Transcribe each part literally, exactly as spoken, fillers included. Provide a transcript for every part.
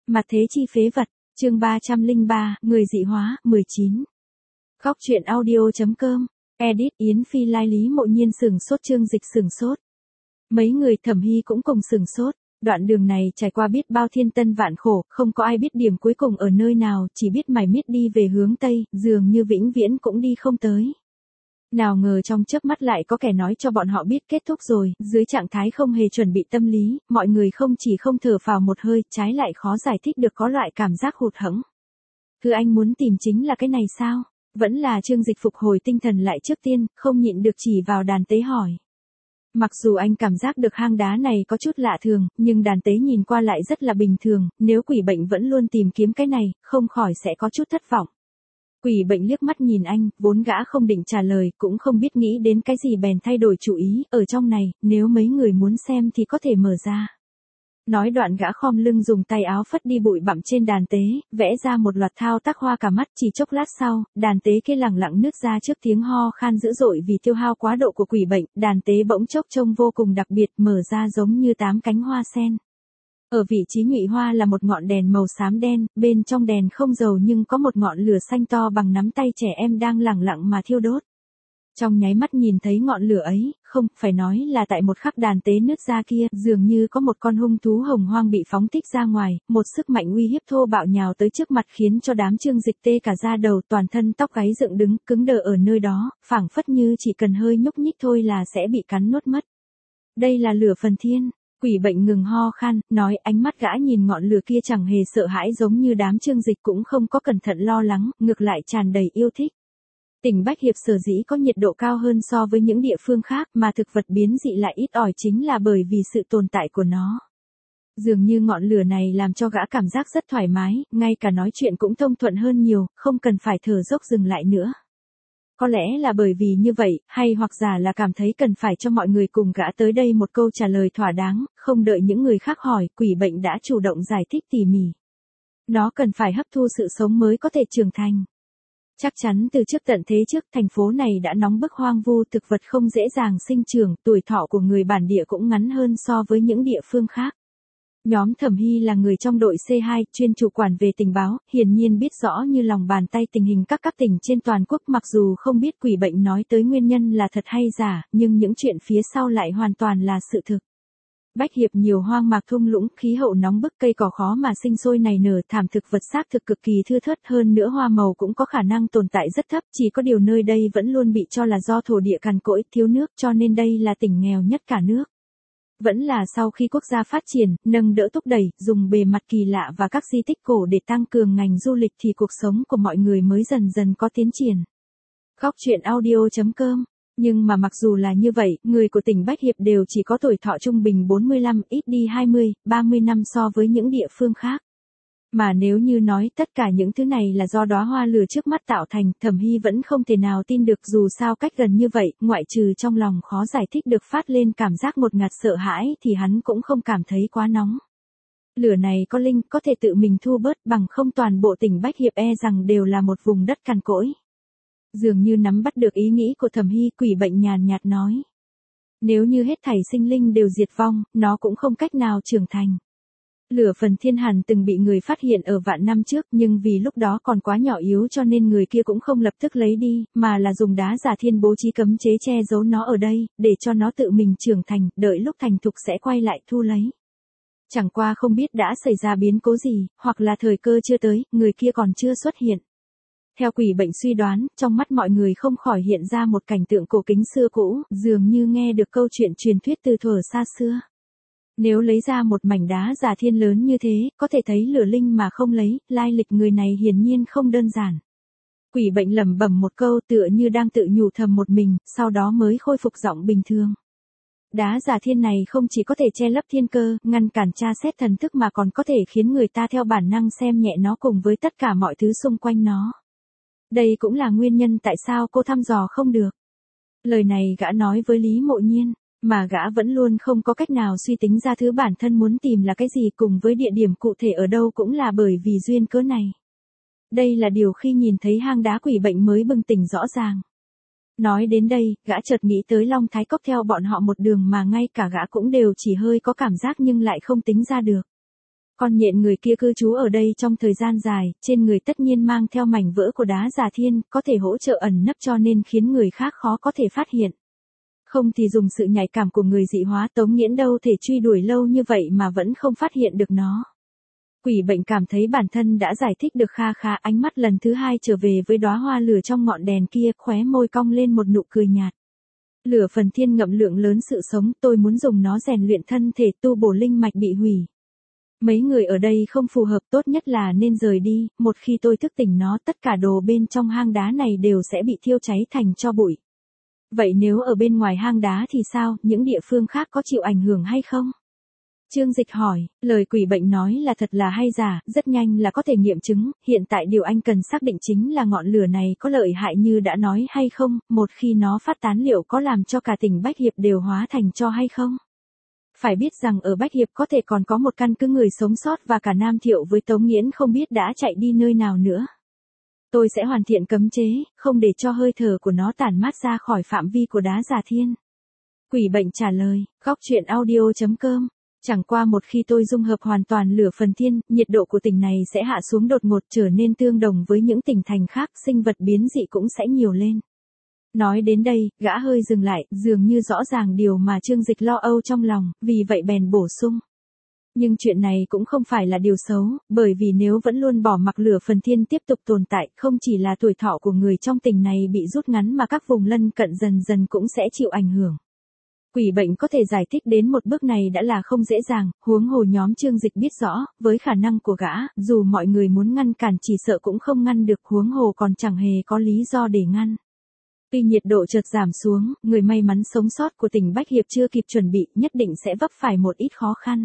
Mặt thế chi phế vật, chương ba trăm lẻ ba, người dị hóa, mười chín. Góc truyện audio.com, edit Yến Phi lai Lý Mộ Nhiên sừng sốt, Chương Dịch sừng sốt. Mấy người Thẩm Hy cũng cùng sừng sốt, đoạn đường này trải qua biết bao thiên tân vạn khổ, không có ai biết điểm cuối cùng ở nơi nào, chỉ biết mải miết đi về hướng Tây, dường như vĩnh viễn cũng đi không tới. Nào ngờ trong chớp mắt lại có kẻ nói cho bọn họ biết kết thúc rồi, dưới trạng thái không hề chuẩn bị tâm lý, mọi người không chỉ không thở phào một hơi, trái lại khó giải thích được có loại cảm giác hụt hẫng. Thứ anh muốn tìm chính là cái này sao? Vẫn là Chương Dịch phục hồi tinh thần lại trước tiên, không nhịn được chỉ vào đàn tế hỏi. Mặc dù anh cảm giác được hang đá này có chút lạ thường, nhưng đàn tế nhìn qua lại rất là bình thường, nếu quỷ bệnh vẫn luôn tìm kiếm cái này, không khỏi sẽ có chút thất vọng. Quỷ bệnh liếc mắt nhìn anh, vốn gã không định trả lời, cũng không biết nghĩ đến cái gì bèn thay đổi chủ ý, ở trong này, nếu mấy người muốn xem thì có thể mở ra. Nói đoạn gã khom lưng dùng tay áo phất đi bụi bặm trên đàn tế, vẽ ra một loạt thao tác hoa cả mắt, chỉ chốc lát sau, đàn tế kia lẳng lặng nứt ra trước tiếng ho khan dữ dội vì tiêu hao quá độ của quỷ bệnh, đàn tế bỗng chốc trông vô cùng đặc biệt, mở ra giống như tám cánh hoa sen. Ở vị trí nhụy hoa là một ngọn đèn màu xám đen, bên trong đèn không dầu nhưng có một ngọn lửa xanh to bằng nắm tay trẻ em đang lẳng lặng mà thiêu đốt. Trong nháy mắt nhìn thấy ngọn lửa ấy, không, phải nói là tại một khắc đàn tế nứt ra kia, dường như có một con hung thú hồng hoang bị phóng thích ra ngoài, một sức mạnh uy hiếp thô bạo nhào tới trước mặt khiến cho đám Chương Dịch tê cả da đầu, toàn thân tóc gáy dựng đứng, cứng đờ ở nơi đó, phảng phất như chỉ cần hơi nhúc nhích thôi là sẽ bị cắn nuốt mất. Đây là lửa phần thiên. Quỷ bệnh ngừng ho khan, nói, ánh mắt gã nhìn ngọn lửa kia chẳng hề sợ hãi giống như đám Chương Dịch, cũng không có cẩn thận lo lắng, ngược lại tràn đầy yêu thích. Tỉnh Bách Hiệp sở dĩ có nhiệt độ cao hơn so với những địa phương khác, mà thực vật biến dị lại ít ỏi chính là bởi vì sự tồn tại của nó. Dường như ngọn lửa này làm cho gã cảm giác rất thoải mái, ngay cả nói chuyện cũng thông thuận hơn nhiều, không cần phải thở dốc dừng lại nữa. Có lẽ là bởi vì như vậy, hay hoặc giả là cảm thấy cần phải cho mọi người cùng gã tới đây một câu trả lời thỏa đáng, không đợi những người khác hỏi, quỷ bệnh đã chủ động giải thích tỉ mỉ. Nó cần phải hấp thu sự sống mới có thể trưởng thành. Chắc chắn từ trước tận thế trước, thành phố này đã nóng bức hoang vu, thực vật không dễ dàng sinh trưởng, tuổi thọ của người bản địa cũng ngắn hơn so với những địa phương khác. Nhóm Thẩm Hy là người trong đội C hai, chuyên chủ quản về tình báo, hiển nhiên biết rõ như lòng bàn tay tình hình các cấp tỉnh trên toàn quốc, mặc dù không biết quỷ bệnh nói tới nguyên nhân là thật hay giả, nhưng những chuyện phía sau lại hoàn toàn là sự thực. Bách Hiệp nhiều hoang mạc thung lũng, khí hậu nóng bức, cây cỏ khó mà sinh sôi nảy nở, thảm thực vật xác thực cực kỳ thưa thớt, hơn nữa hoa màu cũng có khả năng tồn tại rất thấp, chỉ có điều nơi đây vẫn luôn bị cho là do thổ địa cằn cỗi, thiếu nước, cho nên đây là tỉnh nghèo nhất cả nước. Vẫn là sau khi quốc gia phát triển, nâng đỡ thúc đẩy, dùng bề mặt kỳ lạ và các di tích cổ để tăng cường ngành du lịch thì cuộc sống của mọi người mới dần dần có tiến triển. Góc truyện audio.com. Nhưng mà mặc dù là như vậy, người của tỉnh Bách Hiệp đều chỉ có tuổi thọ trung bình bốn mươi lăm, ít đi hai mươi, ba mươi năm so với những địa phương khác. Mà nếu như nói tất cả những thứ này là do đóa hoa lửa trước mắt tạo thành, Thẩm Hy vẫn không thể nào tin được, dù sao cách gần như vậy, ngoại trừ trong lòng khó giải thích được phát lên cảm giác ngột ngạt sợ hãi thì hắn cũng không cảm thấy quá nóng. Lửa này có linh, có thể tự mình thu bớt, bằng không toàn bộ tỉnh Bách Hiệp e rằng đều là một vùng đất cằn cỗi. Dường như nắm bắt được ý nghĩ của Thẩm Hy, quỷ bệnh nhàn nhạt nói. Nếu như hết thảy sinh linh đều diệt vong, nó cũng không cách nào trưởng thành. Lửa phần thiên hàn từng bị người phát hiện ở vạn năm trước, nhưng vì lúc đó còn quá nhỏ yếu cho nên người kia cũng không lập tức lấy đi, mà là dùng đá giả thiên bố trí cấm chế che giấu nó ở đây, để cho nó tự mình trưởng thành, đợi lúc thành thục sẽ quay lại thu lấy. Chẳng qua không biết đã xảy ra biến cố gì, hoặc là thời cơ chưa tới, người kia còn chưa xuất hiện. Theo quỷ bệnh suy đoán, trong mắt mọi người không khỏi hiện ra một cảnh tượng cổ kính xưa cũ, dường như nghe được câu chuyện truyền thuyết từ thuở xa xưa. Nếu lấy ra một mảnh đá giả thiên lớn như thế, có thể thấy lửa linh mà không lấy, lai lịch người này hiển nhiên không đơn giản. Quỷ bệnh lẩm bẩm một câu tựa như đang tự nhủ thầm một mình, sau đó mới khôi phục giọng bình thường. Đá giả thiên này không chỉ có thể che lấp thiên cơ, ngăn cản tra xét thần thức mà còn có thể khiến người ta theo bản năng xem nhẹ nó cùng với tất cả mọi thứ xung quanh nó. Đây cũng là nguyên nhân tại sao cô thăm dò không được. Lời này gã nói với Lý Mộ Nhiên, mà gã vẫn luôn không có cách nào suy tính ra thứ bản thân muốn tìm là cái gì, cùng với địa điểm cụ thể ở đâu cũng là bởi vì duyên cớ này. Đây là điều khi nhìn thấy hang đá quỷ bệnh mới bừng tỉnh rõ ràng. Nói đến đây, gã chợt nghĩ tới Long Thái Cốc theo bọn họ một đường mà ngay cả gã cũng đều chỉ hơi có cảm giác nhưng lại không tính ra được. Con nhện người kia cư trú ở đây trong thời gian dài, trên người tất nhiên mang theo mảnh vỡ của đá giả thiên, có thể hỗ trợ ẩn nấp cho nên khiến người khác khó có thể phát hiện. Không thì dùng sự nhạy cảm của người dị hóa Tống Nghiễn đâu thể truy đuổi lâu như vậy mà vẫn không phát hiện được nó. Quỷ bệnh cảm thấy bản thân đã giải thích được kha khá, ánh mắt lần thứ hai trở về với đóa hoa lửa trong ngọn đèn kia, khóe môi cong lên một nụ cười nhạt. Lửa phần thiên ngậm lượng lớn sự sống, tôi muốn dùng nó rèn luyện thân thể, tu bổ linh mạch bị hủy. Mấy người ở đây không phù hợp, tốt nhất là nên rời đi, một khi tôi thức tỉnh nó tất cả đồ bên trong hang đá này đều sẽ bị thiêu cháy thành tro bụi. Vậy nếu ở bên ngoài hang đá thì sao, những địa phương khác có chịu ảnh hưởng hay không? Trương Dịch hỏi, lời quỷ bệnh nói là thật là hay giả, rất nhanh là có thể nghiệm chứng, hiện tại điều anh cần xác định chính là ngọn lửa này có lợi hại như đã nói hay không, một khi nó phát tán liệu có làm cho cả tỉnh Bách Hiệp đều hóa thành tro hay không? Phải biết rằng ở Bách Hiệp có thể còn có một căn cứ người sống sót và cả Nam Thiệu với Tống Nghiễn không biết đã chạy đi nơi nào nữa. Tôi sẽ hoàn thiện cấm chế, không để cho hơi thở của nó tản mát ra khỏi phạm vi của đá giả thiên. Quỷ bệnh trả lời, góc truyện audio chấm com. Chẳng qua một khi tôi dung hợp hoàn toàn lửa phần thiên, nhiệt độ của tỉnh này sẽ hạ xuống đột ngột trở nên tương đồng với những tỉnh thành khác, sinh vật biến dị cũng sẽ nhiều lên. Nói đến đây, gã hơi dừng lại, dường như rõ ràng điều mà Trương Dịch lo âu trong lòng, vì vậy bèn bổ sung. Nhưng chuyện này cũng không phải là điều xấu, bởi vì nếu vẫn luôn bỏ mặc lửa phần thiên tiếp tục tồn tại, không chỉ là tuổi thọ của người trong tỉnh này bị rút ngắn mà các vùng lân cận dần dần cũng sẽ chịu ảnh hưởng. Quỷ bệnh có thể giải thích đến một bước này đã là không dễ dàng, huống hồ nhóm Trương Dịch biết rõ, với khả năng của gã, dù mọi người muốn ngăn cản chỉ sợ cũng không ngăn được, huống hồ còn chẳng hề có lý do để ngăn. Tuy nhiệt độ chợt giảm xuống, người may mắn sống sót của tỉnh Bách Hiệp chưa kịp chuẩn bị, nhất định sẽ vấp phải một ít khó khăn.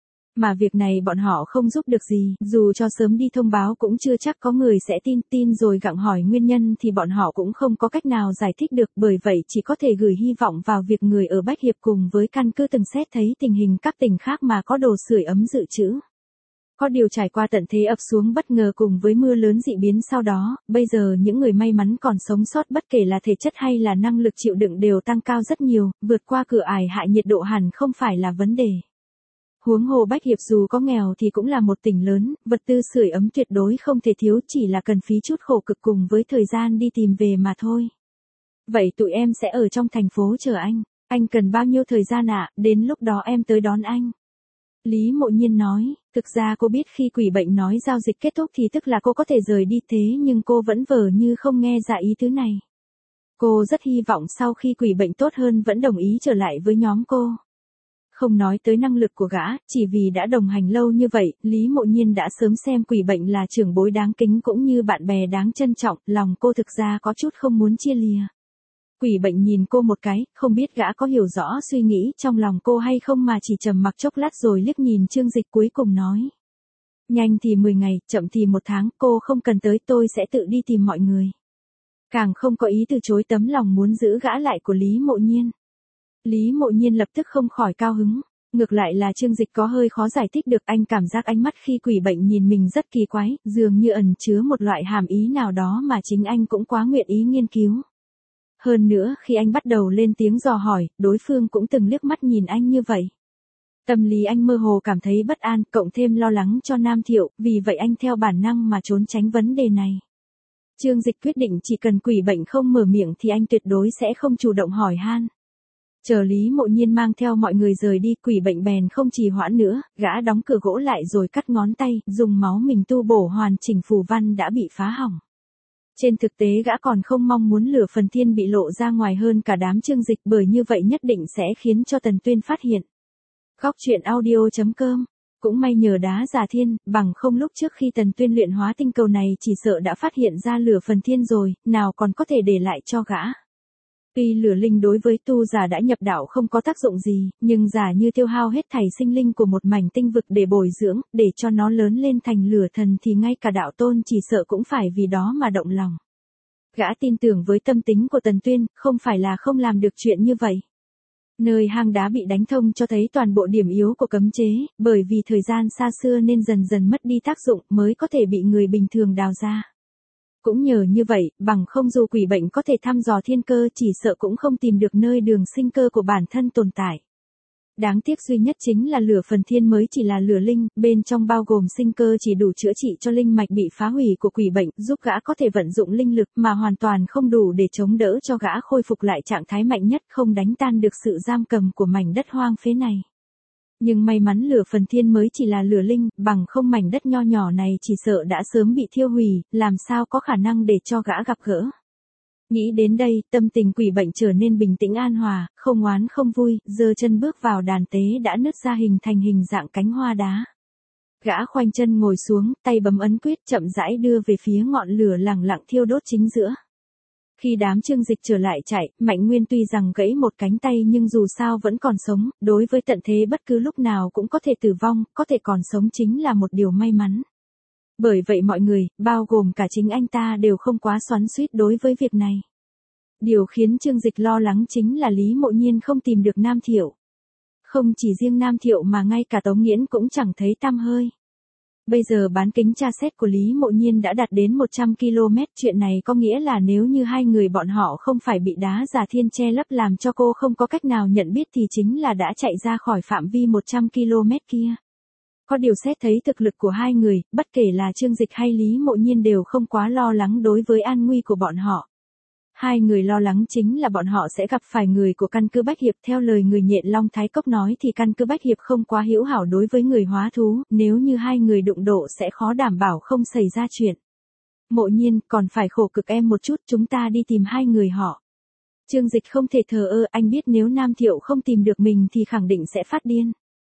Mà việc này bọn họ không giúp được gì, dù cho sớm đi thông báo cũng chưa chắc có người sẽ tin, tin rồi gặng hỏi nguyên nhân thì bọn họ cũng không có cách nào giải thích được, bởi vậy chỉ có thể gửi hy vọng vào việc người ở Bách Hiệp cùng với căn cứ từng xét thấy tình hình các tỉnh khác mà có đồ sưởi ấm dự trữ. Có điều trải qua tận thế ập xuống bất ngờ cùng với mưa lớn dị biến sau đó, bây giờ những người may mắn còn sống sót bất kể là thể chất hay là năng lực chịu đựng đều tăng cao rất nhiều, vượt qua cửa ải hạ nhiệt độ hẳn không phải là vấn đề. Huống hồ Bách Hiệp dù có nghèo thì cũng là một tỉnh lớn, vật tư sưởi ấm tuyệt đối không thể thiếu, chỉ là cần phí chút khổ cực cùng với thời gian đi tìm về mà thôi. Vậy tụi em sẽ ở trong thành phố chờ anh, anh cần bao nhiêu thời gian ạ, đến lúc đó em tới đón anh. Lý Mộ Nhiên nói, thực ra cô biết khi quỷ bệnh nói giao dịch kết thúc thì tức là cô có thể rời đi, thế nhưng cô vẫn vờ như không nghe ra ý tứ này. Cô rất hy vọng sau khi quỷ bệnh tốt hơn vẫn đồng ý trở lại với nhóm cô. Không nói tới năng lực của gã, chỉ vì đã đồng hành lâu như vậy, Lý Mộ Nhiên đã sớm xem quỷ bệnh là trưởng bối đáng kính cũng như bạn bè đáng trân trọng, lòng cô thực ra có chút không muốn chia lìa. Quỷ bệnh nhìn cô một cái, không biết gã có hiểu rõ suy nghĩ trong lòng cô hay không mà chỉ trầm mặc chốc lát rồi liếc nhìn Trương Dịch cuối cùng nói. Nhanh thì mười ngày, chậm thì một tháng, cô không cần tới, tôi sẽ tự đi tìm mọi người. Càng không có ý từ chối tấm lòng muốn giữ gã lại của Lý Mộ Nhiên. Lý Mộ Nhiên lập tức không khỏi cao hứng. Ngược lại là Trương Dịch có hơi khó giải thích được, anh cảm giác ánh mắt khi quỷ bệnh nhìn mình rất kỳ quái, dường như ẩn chứa một loại hàm ý nào đó mà chính anh cũng quá nguyện ý nghiên cứu. Hơn nữa, khi anh bắt đầu lên tiếng dò hỏi, đối phương cũng từng liếc mắt nhìn anh như vậy. Tâm lý anh mơ hồ cảm thấy bất an, cộng thêm lo lắng cho Nam Thiệu, vì vậy anh theo bản năng mà trốn tránh vấn đề này. Trương Dịch quyết định chỉ cần quỷ bệnh không mở miệng thì anh tuyệt đối sẽ không chủ động hỏi han. Chờ Lý Mộ Nhiên mang theo mọi người rời đi, quỷ bệnh bèn không trì hoãn nữa, gã đóng cửa gỗ lại rồi cắt ngón tay, dùng máu mình tu bổ hoàn chỉnh phù văn đã bị phá hỏng. Trên thực tế gã còn không mong muốn lửa phần thiên bị lộ ra ngoài hơn cả đám Trương Dịch, bởi như vậy nhất định sẽ khiến cho Tần Tuyên phát hiện. Góc truyện audio chấm com. Cũng may nhờ đá giả thiên, bằng không lúc trước khi Tần Tuyên luyện hóa tinh cầu này chỉ sợ đã phát hiện ra lửa phần thiên rồi, nào còn có thể để lại cho gã. Tuy lửa linh đối với tu giả đã nhập đạo không có tác dụng gì, nhưng giả như tiêu hao hết thảy sinh linh của một mảnh tinh vực để bồi dưỡng, để cho nó lớn lên thành lửa thần thì ngay cả đạo tôn chỉ sợ cũng phải vì đó mà động lòng. Gã tin tưởng với tâm tính của Tần Tuyên, không phải là không làm được chuyện như vậy. Nơi hang đá bị đánh thông cho thấy toàn bộ điểm yếu của cấm chế, bởi vì thời gian xa xưa nên dần dần mất đi tác dụng mới có thể bị người bình thường đào ra. Cũng nhờ như vậy, bằng không dù quỷ bệnh có thể thăm dò thiên cơ chỉ sợ cũng không tìm được nơi đường sinh cơ của bản thân tồn tại. Đáng tiếc duy nhất chính là lửa phần thiên mới chỉ là lửa linh, bên trong bao gồm sinh cơ chỉ đủ chữa trị cho linh mạch bị phá hủy của quỷ bệnh, giúp gã có thể vận dụng linh lực mà hoàn toàn không đủ để chống đỡ cho gã khôi phục lại trạng thái mạnh nhất, không đánh tan được sự giam cầm của mảnh đất hoang phế này. Nhưng may mắn lửa phần thiên mới chỉ là lửa linh, bằng không mảnh đất nho nhỏ này chỉ sợ đã sớm bị thiêu hủy, làm sao có khả năng để cho gã gặp gỡ. Nghĩ đến đây, tâm tình quỷ bệnh trở nên bình tĩnh an hòa, không oán không vui, giơ chân bước vào đàn tế đã nứt ra hình thành hình dạng cánh hoa đá. Gã khoanh chân ngồi xuống, tay bấm ấn quyết chậm rãi đưa về phía ngọn lửa lẳng lặng thiêu đốt chính giữa. Khi đám Trương Dịch trở lại chạy, Mạnh Nguyên tuy rằng gãy một cánh tay nhưng dù sao vẫn còn sống, đối với tận thế bất cứ lúc nào cũng có thể tử vong, có thể còn sống chính là một điều may mắn. Bởi vậy mọi người, bao gồm cả chính anh ta đều không quá xoắn xuýt đối với việc này. Điều khiến Trương Dịch lo lắng chính là Lý Mộ Nhiên không tìm được Nam Thiệu. Không chỉ riêng Nam Thiệu mà ngay cả Tống Nghiễn cũng chẳng thấy tăm hơi. Bây giờ bán kính tra xét của Lý Mộ Nhiên đã đạt đến một trăm ki lô mét, chuyện này có nghĩa là nếu như hai người bọn họ không phải bị đá giả thiên che lấp làm cho cô không có cách nào nhận biết thì chính là đã chạy ra khỏi phạm vi một trăm ki lô mét kia. Có điều xét thấy thực lực của hai người, bất kể là Trương Dịch hay Lý Mộ Nhiên đều không quá lo lắng đối với an nguy của bọn họ. Hai người lo lắng chính là bọn họ sẽ gặp phải người của căn cứ Bách Hiệp. Theo lời người Nhện Long Thái Cốc nói thì căn cứ Bách Hiệp không quá hữu hảo đối với người hóa thú, nếu như hai người đụng độ sẽ khó đảm bảo không xảy ra chuyện. Mộ Nhiên, còn phải khổ cực em một chút, chúng ta đi tìm hai người họ. Trương Dịch không thể thờ ơ, anh biết nếu Nam Thiệu không tìm được mình thì khẳng định sẽ phát điên.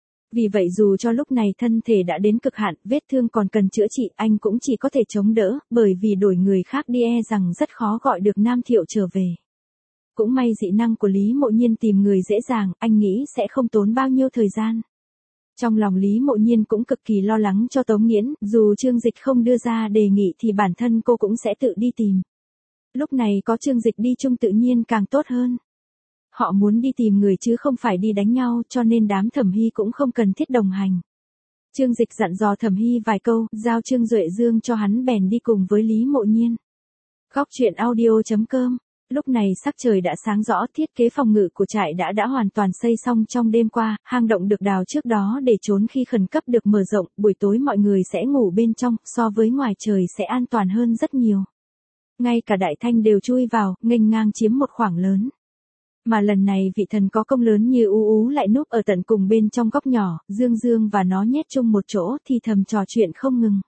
Vì vậy dù cho lúc này thân thể đã đến cực hạn, vết thương còn cần chữa trị, anh cũng chỉ có thể chống đỡ, bởi vì đổi người khác đi e rằng rất khó gọi được Nam Thiệu trở về. Cũng may dị năng của Lý Mộ Nhiên tìm người dễ dàng, anh nghĩ sẽ không tốn bao nhiêu thời gian. Trong lòng Lý Mộ Nhiên cũng cực kỳ lo lắng cho Tống Nghiễn, dù Trương Dịch không đưa ra đề nghị thì bản thân cô cũng sẽ tự đi tìm. Lúc này có Trương Dịch đi chung tự nhiên càng tốt hơn. Họ muốn đi tìm người chứ không phải đi đánh nhau, cho nên đám Thẩm Hy cũng không cần thiết đồng hành. Trương Dịch dặn dò Thẩm Hy vài câu, giao Trương Duệ Dương cho hắn bèn đi cùng với Lý Mộ Nhiên. Góc truyện audio chấm com. Lúc này sắc trời đã sáng rõ, thiết kế phòng ngự của trại đã đã hoàn toàn xây xong trong đêm qua, hang động được đào trước đó để trốn khi khẩn cấp được mở rộng, buổi tối mọi người sẽ ngủ bên trong, so với ngoài trời sẽ an toàn hơn rất nhiều. Ngay cả Đại Thanh đều chui vào, nghênh ngang chiếm một khoảng lớn. Mà lần này vị thần có công lớn như Ú Ú lại núp ở tận cùng bên trong góc nhỏ, Dương Dương và nó nhét chung một chỗ thì thầm trò chuyện không ngừng.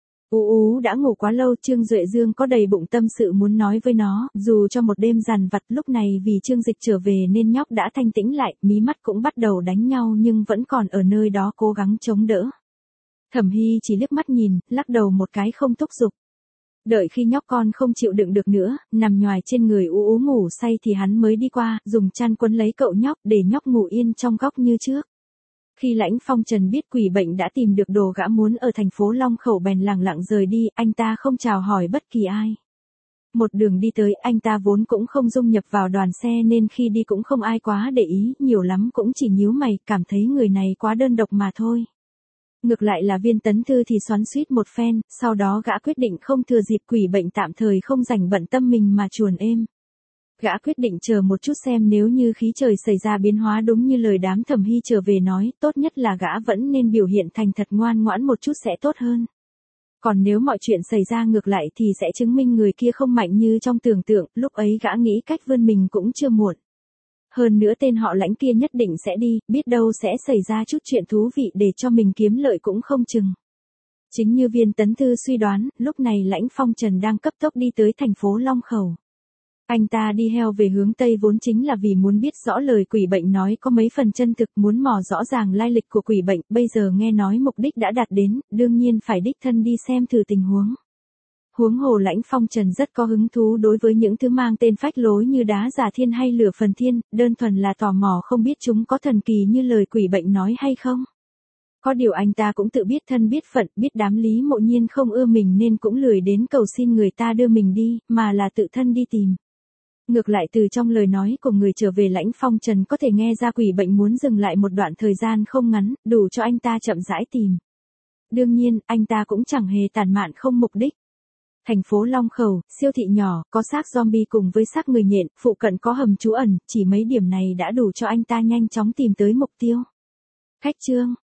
Ú Ú đã ngủ quá lâu, Trương Duệ Dương có đầy bụng tâm sự muốn nói với nó, dù cho một đêm dằn vặt lúc này vì Trương Dịch trở về nên nhóc đã thanh tĩnh lại, mí mắt cũng bắt đầu đánh nhau nhưng vẫn còn ở nơi đó cố gắng chống đỡ. Thẩm Hy chỉ liếc mắt nhìn, lắc đầu một cái không thúc giục. Đợi khi nhóc con không chịu đựng được nữa, nằm nhoài trên người Ú Ú ngủ say thì hắn mới đi qua, dùng chăn quấn lấy cậu nhóc để nhóc ngủ yên trong góc như trước. Khi Lãnh Phong Trần biết quỷ bệnh đã tìm được đồ gã muốn ở thành phố Long Khẩu bèn lẳng lặng rời đi, anh ta không chào hỏi bất kỳ ai. Một đường đi tới, anh ta vốn cũng không dung nhập vào đoàn xe nên khi đi cũng không ai quá để ý, nhiều lắm cũng chỉ nhíu mày, cảm thấy người này quá đơn độc mà thôi. Ngược lại là Viên Tấn Thư thì xoắn xuýt một phen, sau đó gã quyết định không thừa dịp quỷ bệnh tạm thời không rảnh bận tâm mình mà chuồn êm. Gã quyết định chờ một chút xem nếu như khí trời xảy ra biến hóa đúng như lời đám Thẩm Hy trở về nói, tốt nhất là gã vẫn nên biểu hiện thành thật ngoan ngoãn một chút sẽ tốt hơn. Còn nếu mọi chuyện xảy ra ngược lại thì sẽ chứng minh người kia không mạnh như trong tưởng tượng, lúc ấy gã nghĩ cách vươn mình cũng chưa muộn. Hơn nữa tên họ Lãnh kia nhất định sẽ đi, biết đâu sẽ xảy ra chút chuyện thú vị để cho mình kiếm lợi cũng không chừng. Chính như Viên Tấn Thư suy đoán, lúc này Lãnh Phong Trần đang cấp tốc đi tới thành phố Long Khẩu. Anh ta đi heo về hướng Tây vốn chính là vì muốn biết rõ lời quỷ bệnh nói có mấy phần chân thực, muốn mò rõ ràng lai lịch của quỷ bệnh, bây giờ nghe nói mục đích đã đạt đến, đương nhiên phải đích thân đi xem thử tình huống. Huống hồ Lãnh Phong Trần rất có hứng thú đối với những thứ mang tên phách lối như đá giả thiên hay lửa phần thiên, đơn thuần là tò mò không biết chúng có thần kỳ như lời quỷ bệnh nói hay không. Có điều anh ta cũng tự biết thân biết phận, biết đám Lý Mộ Nhiên không ưa mình nên cũng lười đến cầu xin người ta đưa mình đi, mà là tự thân đi tìm. Ngược lại từ trong lời nói của người trở về Lãnh Phong Trần có thể nghe ra quỷ bệnh muốn dừng lại một đoạn thời gian không ngắn, đủ cho anh ta chậm rãi tìm. Đương nhiên, anh ta cũng chẳng hề tản mạn không mục đích. Thành phố Long Khẩu, siêu thị nhỏ, có xác zombie cùng với xác người nhện, phụ cận có hầm trú ẩn, chỉ mấy điểm này đã đủ cho anh ta nhanh chóng tìm tới mục tiêu. Khách trương,